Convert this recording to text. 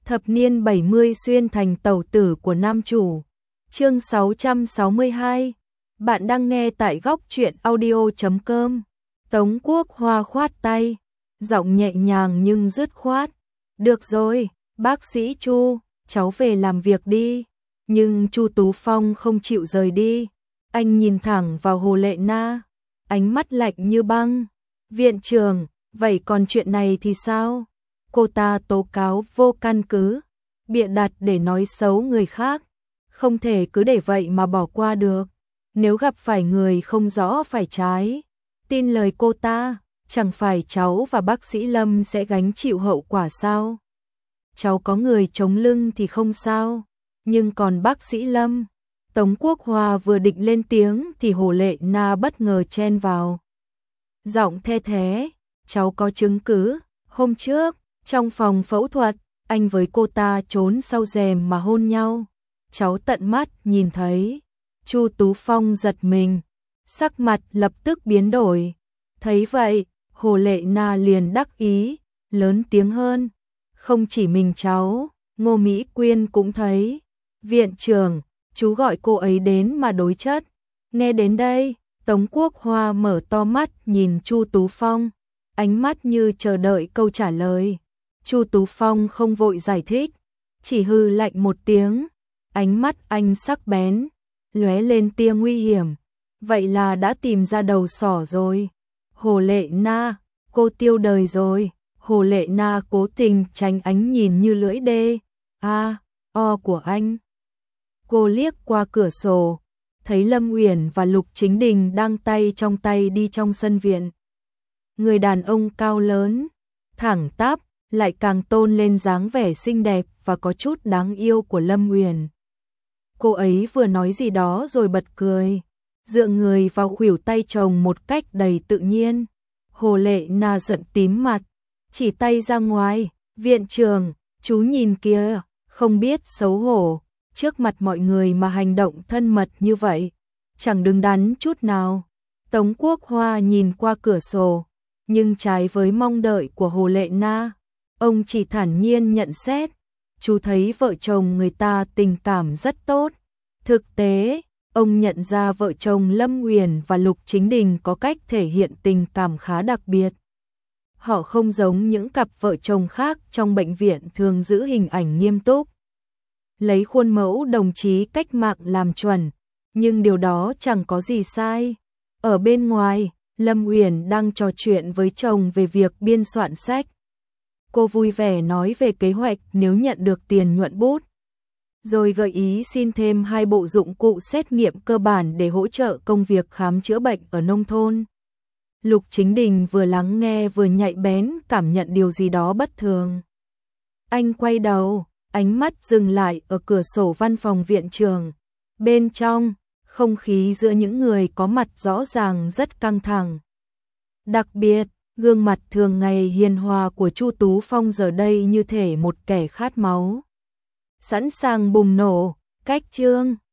Thập niên 70 xuyên thành tẩu tử của nam chủ. Chương 662. Bạn đang nghe tại góc truyện audio.com. Tống Quốc Hoa khoát tay, giọng nhẹ nhàng nhưng dứt khoát. Được rồi, bác sĩ Chu, cháu về làm việc đi. Nhưng Chu Tú Phong không chịu rời đi. Anh nhìn thẳng vào Hồ Lệ Na, ánh mắt lạnh như băng. Viện trưởng, vậy còn chuyện này thì sao? Cô ta tố cáo vô căn cứ, bịa đặt để nói xấu người khác. Không thể cứ để vậy mà bỏ qua được. Nếu gặp phải người không rõ phải trái, tin lời cô ta, chẳng phải cháu và bác sĩ Lâm sẽ gánh chịu hậu quả sao? Cháu có người chống lưng thì không sao, nhưng còn bác sĩ Lâm. Tống Quốc Hoa vừa định lên tiếng thì Hồ Lệ Na bất ngờ chen vào. Giọng the thé, cháu có chứng cứ, hôm trước, trong phòng phẫu thuật, anh với cô ta trốn sau rèm mà hôn nhau. Cháu tận mắt nhìn thấy. Chu Tú Phong giật mình, sắc mặt lập tức biến đổi. Thấy vậy, Hồ Lệ Na liền đắc ý, lớn tiếng hơn. Không chỉ mình cháu, Ngô Mỹ Quyên cũng thấy. Viện trưởng, chú gọi cô ấy đến mà đối chất. Nghe đến đây, Tống Quốc Hoa mở to mắt nhìn Chu Tú Phong, ánh mắt như chờ đợi câu trả lời. Chu Tú Phong không vội giải thích, chỉ hừ lạnh một tiếng, ánh mắt anh sắc bén, lóe lên tia nguy hiểm. Vậy là đã tìm ra đầu sỏ rồi. Hồ Lệ Na, cô tiêu đời rồi. Hồ Lệ Na cố tình tránh ánh nhìn như lưỡi đê o của anh. Cô liếc qua cửa sổ, thấy Lâm Uyển và Lục Chính Đình đang tay trong tay đi trong sân viện. Người đàn ông cao lớn, thẳng tắp, lại càng tôn lên dáng vẻ xinh đẹp và có chút đáng yêu của Lâm Uyển. Cô ấy vừa nói gì đó rồi bật cười, dựa người vào khuỷu tay chồng một cách đầy tự nhiên. Hồ Lệ Na giận tím mặt, chỉ tay ra ngoài. Viện trưởng, chú nhìn kìa, không biết xấu hổ, trước mặt mọi người mà hành động thân mật như vậy, chẳng đứng đắn chút nào. Tống Quốc Hoa nhìn qua cửa sổ, nhưng trái với mong đợi của Hồ Lệ Na, ông chỉ thản nhiên nhận xét. Chú thấy vợ chồng người ta tình cảm rất tốt. Thực tế, ông nhận ra vợ chồng Lâm Uyển và Lục Chính Đình có cách thể hiện tình cảm khá đặc biệt. Họ không giống những cặp vợ chồng khác trong bệnh viện thường giữ hình ảnh nghiêm túc, lấy khuôn mẫu đồng chí cách mạng làm chuẩn, nhưng điều đó chẳng có gì sai. Ở bên ngoài, Lâm Uyển đang trò chuyện với chồng về việc biên soạn sách. Cô vui vẻ nói về kế hoạch nếu nhận được tiền nhuận bút, rồi gợi ý xin thêm 2 bộ dụng cụ xét nghiệm cơ bản để hỗ trợ công việc khám chữa bệnh ở nông thôn. Lục Chính Đình vừa lắng nghe vừa nhạy bén cảm nhận điều gì đó bất thường. Anh quay đầu, ánh mắt dừng lại ở cửa sổ văn phòng viện trưởng. Bên trong, không khí giữa những người có mặt rõ ràng rất căng thẳng. Đặc biệt, gương mặt thường ngày hiền hòa của Chu Tú Phong giờ đây như thể một kẻ khát máu, sẵn sàng bùng nổ. Cách chương